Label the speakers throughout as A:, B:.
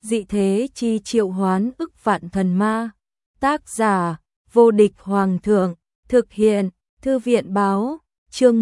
A: dị thế chi triệu hoán ức vạn thần ma. Tác giả, vô địch hoàng thượng, thực hiện, thư viện báo, chương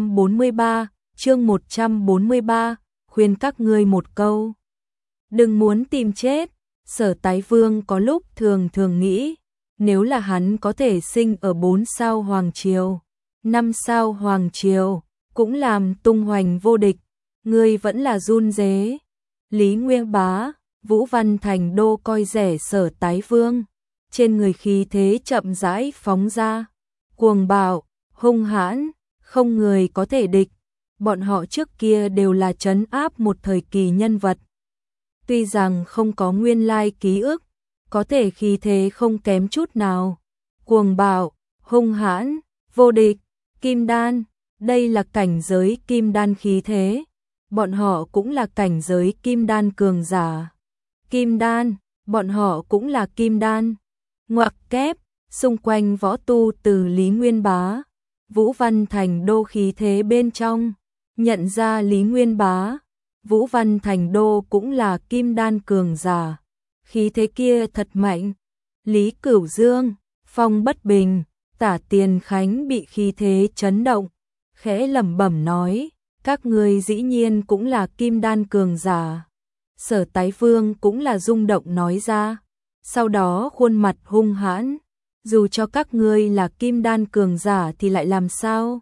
A: 143, khuyên các ngươi một câu. Đừng muốn tìm chết, Sở Tái Vương có lúc thường nghĩ, nếu là hắn có thể sinh ở 4 sao Hoàng Triều, 5 sao Hoàng Triều, cũng làm tung hoành vô địch, ngươi vẫn là run rế. Lý Nguyên Bá, Vũ Văn Thành Đô coi rẻ Sở Tái Vương, trên người khí thế chậm rãi phóng ra, cuồng bạo, hung hãn, không người có thể địch, bọn họ trước kia đều là trấn áp một thời kỳ nhân vật. Tuy rằng không có nguyên lai ký ức, có thể khí thế không kém chút nào, cuồng bạo, hung hãn, vô địch, kim đan, đây là cảnh giới kim đan khí thế, bọn họ cũng là cảnh giới kim đan cường giả. Kim đan, bọn họ cũng là kim đan. Ngoặc kép, xung quanh võ tu từ Lý Nguyên Bá, Vũ Văn Thành Đô khí thế bên trong, nhận ra Lý Nguyên Bá, Vũ Văn Thành Đô cũng là kim đan cường giả, khí thế kia thật mạnh. Lý Cửu Dương, Phong Bất Bình, Tả Tiền Khánh bị khí thế chấn động, khẽ lẩm bẩm nói, các ngươi dĩ nhiên cũng là kim đan cường giả. Sở Tái Vương cũng là rung động nói ra, sau đó khuôn mặt hung hãn, dù cho các ngươi là kim đan cường giả thì lại làm sao?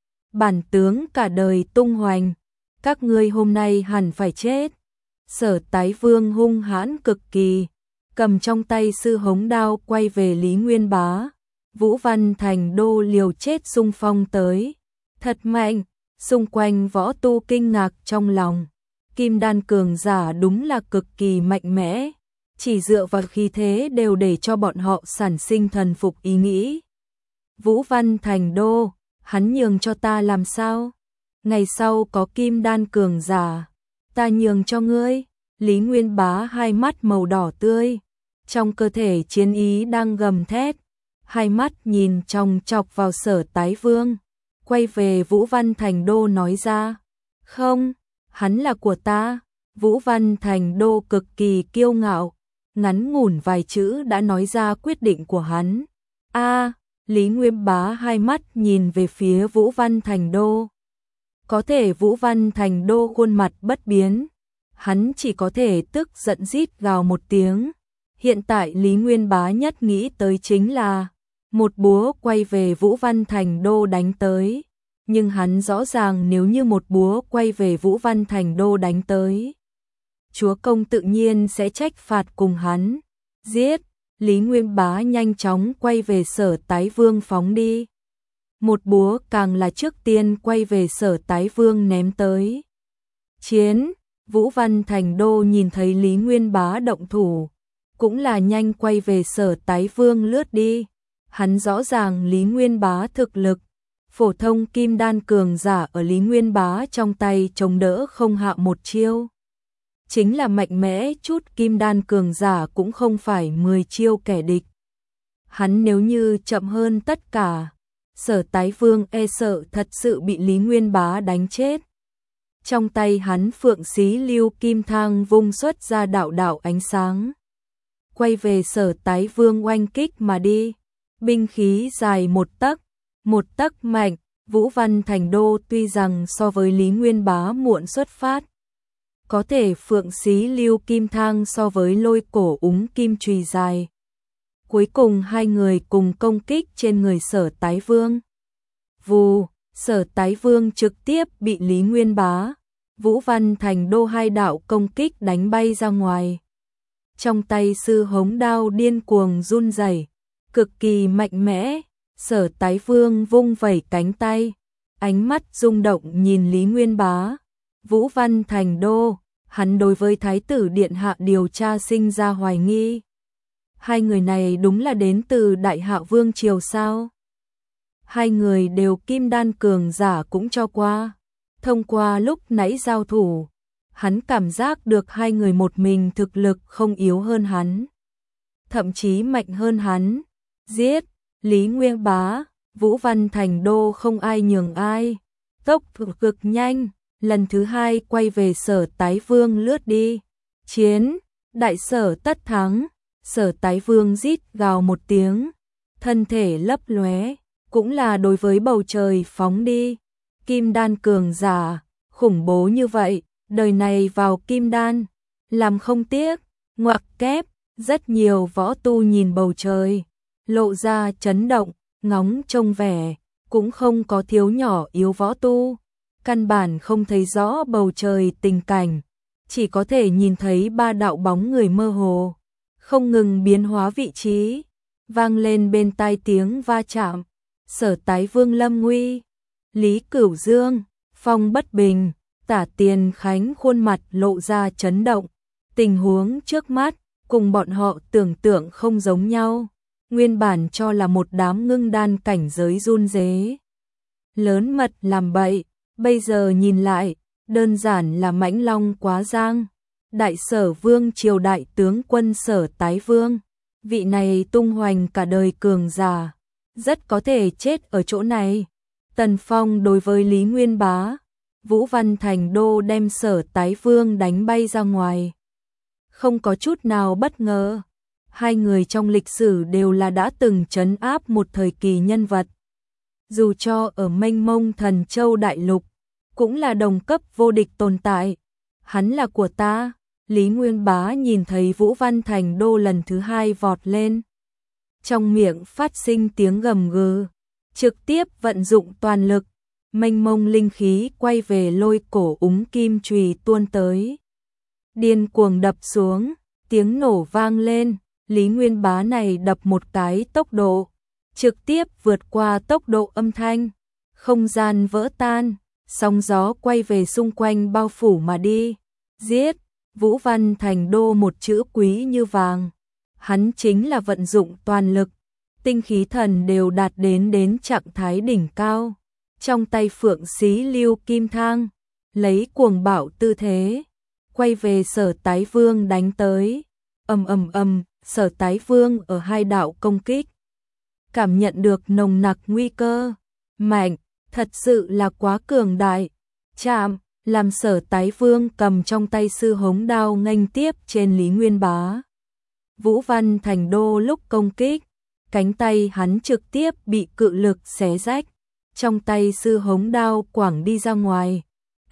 A: Bản tướng cả đời tung hoành, các ngươi hôm nay hẳn phải chết. Sở Tái Vương hung hãn cực kỳ, cầm trong tay sư hống đao quay về Lý Nguyên Bá. Vũ Văn Thành Đô liều chết xung phong tới, thật mạnh, xung quanh võ tu kinh ngạc trong lòng. Kim đan cường giả đúng là cực kỳ mạnh mẽ, chỉ dựa vào khí thế đều để cho bọn họ sản sinh thần phục ý nghĩ. Vũ Văn Thành Đô, hắn nhường cho ta làm sao? Ngày sau có kim đan cường giả, ta nhường cho ngươi. Lý Nguyên Bá hai mắt màu đỏ tươi, trong cơ thể chiến ý đang gầm thét, hai mắt nhìn chòng chọc vào Sở Tái Vương, quay về Vũ Văn Thành Đô nói ra, không, hắn là của ta. Vũ Văn Thành Đô cực kỳ kiêu ngạo, ngắn ngủn vài chữ đã nói ra quyết định của hắn. Lý Nguyên Bá hai mắt nhìn về phía Vũ Văn Thành Đô. Có thể Vũ Văn Thành Đô khuôn mặt bất biến, hắn chỉ có thể tức giận rít gào một tiếng. Hiện tại Lý Nguyên Bá nhất nghĩ tới chính là một búa quay về Vũ Văn Thành Đô đánh tới. Nhưng hắn rõ ràng nếu như một búa quay về Vũ Văn Thành Đô đánh tới, Chúa Công tự nhiên sẽ trách phạt cùng hắn. Giết! Lý Nguyên Bá nhanh chóng quay về Sở Tái Vương phóng đi. Một búa càng là trước tiên quay về Sở Tái Vương ném tới. Chiến! Vũ Văn Thành Đô nhìn thấy Lý Nguyên Bá động thủ, cũng là nhanh quay về Sở Tái Vương lướt đi. Hắn rõ ràng Lý Nguyên Bá thực lực, phổ thông kim đan cường giả ở Lý Nguyên Bá trong tay chống đỡ không hạ một chiêu. Chính là mạnh mẽ chút kim đan cường giả cũng không phải 10 chiêu kẻ địch. Hắn nếu như chậm hơn tất cả, Sở Tái Vương e sợ thật sự bị Lý Nguyên Bá đánh chết. Trong tay hắn phượng xí lưu kim thang vung xuất ra đạo ánh sáng, quay về Sở Tái Vương oanh kích mà đi. Binh khí dài một tấc mạnh. Vũ Văn Thành Đô tuy rằng so với Lý Nguyên Bá muộn xuất phát, có thể phượng xí lưu kim thang so với lôi cổ úng kim chùy dài. Cuối cùng hai người cùng công kích trên người Sở Tái Vương. Vù, Sở Tái Vương trực tiếp bị Lý Nguyên Bá, Vũ Văn Thành Đô hai đạo công kích đánh bay ra ngoài. Trong tay sư hống đao điên cuồng run rẩy, cực kỳ mạnh mẽ. Sở Tái Vương vung vẩy cánh tay, ánh mắt rung động nhìn Lý Nguyên Bá. Vũ Văn Thành Đô, hắn đối với Thái tử Điện Hạ điều tra sinh ra hoài nghi. Hai người này đúng là đến từ Đại Hạ Vương Triều sao? Hai người đều kim đan cường giả cũng cho qua. Thông qua lúc nãy giao thủ, hắn cảm giác được hai người một mình thực lực không yếu hơn hắn, thậm chí mạnh hơn hắn. Giết! Lý Nguyên Bá, Vũ Văn Thành Đô không ai nhường ai, tốc độ cực nhanh, lần thứ hai quay về Sở Tái Vương lướt đi. Chiến! Đại Sở tất thắng, Sở Tái Vương rít gào một tiếng, thân thể lấp lóe, cũng là đối với bầu trời phóng đi. Kim đan cường giả, khủng bố như vậy, đời này vào kim đan, làm không tiếc, ngoặc kép, rất nhiều võ tu nhìn bầu trời, lộ ra chấn động, ngóng trông vẻ, cũng không có thiếu nhỏ yếu võ tu, căn bản không thấy rõ bầu trời tình cảnh, chỉ có thể nhìn thấy ba đạo bóng người mơ hồ, không ngừng biến hóa vị trí, vang lên bên tai tiếng va chạm. Sở Tái Vương lâm nguy, Lý Cửu Dương, Phong Bất Bình, Tả Tiền Khánh khuôn mặt lộ ra chấn động, tình huống trước mắt cùng bọn họ tưởng tượng không giống nhau, nguyên bản cho là một đám ngưng đan cảnh giới run rế, lớn mật làm bậy, bây giờ nhìn lại, đơn giản là mãnh long quá giang. Đại Sở Vương triều đại tướng quân Sở Tái Vương, vị này tung hoành cả đời cường giả, rất có thể chết ở chỗ này. Tần Phong đối với Lý Nguyên Bá, Vũ Văn Thành Đô đem Sở Tái Vương đánh bay ra ngoài. Không có chút nào bất ngờ, hai người trong lịch sử đều là đã từng trấn áp một thời kỳ nhân vật. Dù cho ở mênh mông Thần Châu Đại Lục, cũng là đồng cấp vô địch tồn tại. Hắn là của ta. Lý Nguyên Bá nhìn thấy Vũ Văn Thành Đô lần thứ hai vọt lên. Trong miệng phát sinh tiếng gầm gừ, trực tiếp vận dụng toàn lực, mênh mông linh khí quay về lôi cổ úng kim chùy tuôn tới. Điên cuồng đập xuống, tiếng nổ vang lên, Lý Nguyên Bá này đập một cái tốc độ, trực tiếp vượt qua tốc độ âm thanh, không gian vỡ tan, sóng gió quay về xung quanh bao phủ mà đi, giết. Vũ Văn Thành Đô một chữ quý như vàng, hắn chính là vận dụng toàn lực, tinh khí thần đều đạt đến trạng thái đỉnh cao. Trong tay Phượng Xí Lưu Kim Thang, lấy cuồng bạo tư thế, quay về Sở Tái Vương đánh tới. Sở Tái Vương ở hai đạo công kích, cảm nhận được nồng nặc nguy cơ, mạnh, thật sự là quá cường đại. Chạm, làm Sở Tái Vương cầm trong tay sư hống đao nghênh tiếp trên Lý Nguyên Bá. Vũ Văn Thành Đô lúc công kích, cánh tay hắn trực tiếp bị cự lực xé rách, trong tay sư hống đao quẳng đi ra ngoài.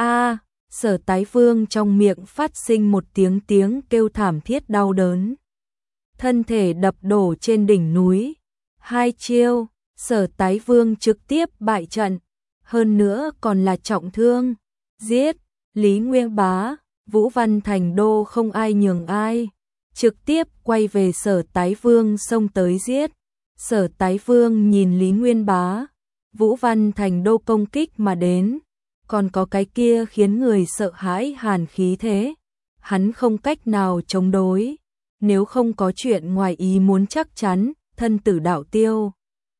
A: Sở Tái Vương trong miệng phát sinh một tiếng kêu thảm thiết đau đớn. Thân thể đập đổ trên đỉnh núi. Hai chiêu, Sở Tái Vương trực tiếp bại trận, hơn nữa còn là trọng thương. Giết, Lý Nguyên Bá, Vũ Văn Thành Đô không ai nhường ai, trực tiếp quay về Sở Tái Vương xông tới giết. Sở Tái Vương nhìn Lý Nguyên Bá, Vũ Văn Thành Đô công kích mà đến, còn có cái kia khiến người sợ hãi hàn khí thế, hắn không cách nào chống đối, nếu không có chuyện ngoài ý muốn chắc chắn, thân tử đạo tiêu.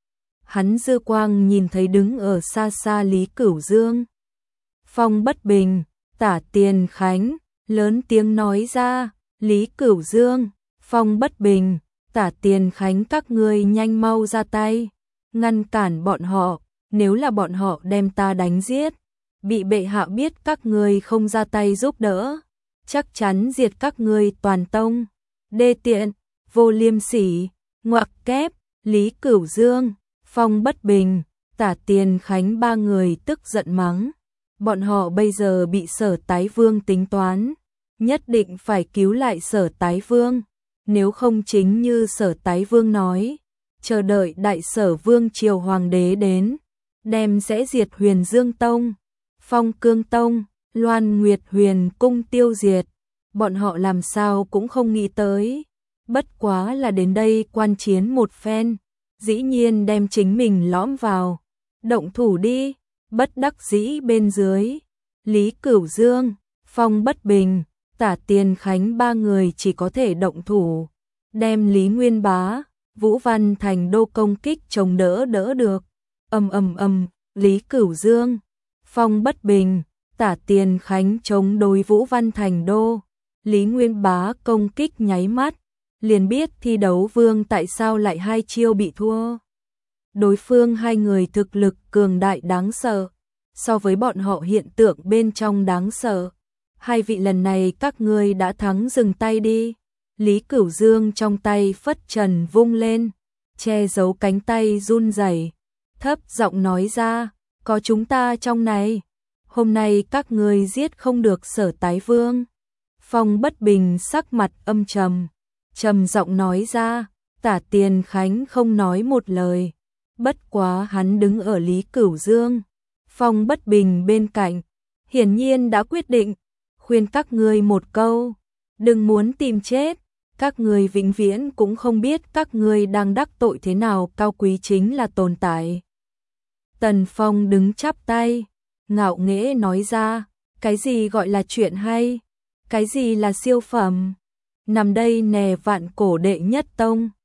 A: Hắn dư quang nhìn thấy đứng ở xa xa Lý Cửu Dương. Phong Bất Bình, Tả Tiền Khánh, lớn tiếng nói ra, Lý Cửu Dương, Phong Bất Bình, Tả Tiền Khánh các ngươi nhanh mau ra tay, ngăn cản bọn họ, nếu là bọn họ đem ta đánh giết, bị bệ hạ biết các ngươi không ra tay giúp đỡ, chắc chắn diệt các ngươi toàn tông. Đê tiện, vô liêm sỉ, ngoặc kép, Lý Cửu Dương, Phong Bất Bình, Tả Tiền Khánh ba người tức giận mắng. Bọn họ bây giờ bị Sở Tái Vương tính toán, nhất định phải cứu lại Sở Tái Vương, nếu không chính như Sở Tái Vương nói, chờ đợi Đại Sở Vương triều hoàng đế đến, đem sẽ diệt Huyền Dương Tông, Phong Cương Tông, Loan Nguyệt Huyền Cung tiêu diệt. Bọn họ làm sao cũng không nghĩ tới, bất quá là đến đây quan chiến một phen, dĩ nhiên đem chính mình lõm vào, động thủ đi. Bất đắc dĩ bên dưới, Lý Cửu Dương, Phong Bất Bình, Tả Tiền Khánh ba người chỉ có thể động thủ, đem Lý Nguyên Bá, Vũ Văn Thành Đô công kích chống đỡ được. Lý Cửu Dương, Phong Bất Bình, Tả Tiền Khánh chống đối Vũ Văn Thành Đô, Lý Nguyên Bá công kích nháy mắt, liền biết thi đấu vương tại sao lại hai chiêu bị thua. Đối phương hai người thực lực cường đại đáng sợ, so với bọn họ hiện tượng bên trong đáng sợ. Hai vị lần này các ngươi đã thắng dừng tay đi. Lý Cửu Dương trong tay phất trần vung lên, che giấu cánh tay run rẩy, thấp giọng nói ra, có chúng ta trong này, hôm nay các ngươi giết không được Sở Tái Vương. Phong Bất Bình sắc mặt âm trầm, trầm giọng nói ra, Tả Tiền Khánh không nói một lời, bất quá hắn đứng ở Lý Cửu Dương, Phong Bất Bình bên cạnh, hiển nhiên đã quyết định, khuyên các ngươi một câu, đừng muốn tìm chết, các ngươi vĩnh viễn cũng không biết các ngươi đang đắc tội thế nào cao quý chính là tồn tại. Tần Phong đứng chắp tay, ngạo nghễ nói ra, cái gì gọi là chuyện hay, cái gì là siêu phẩm, nằm đây nè Vạn Cổ đệ nhất tông,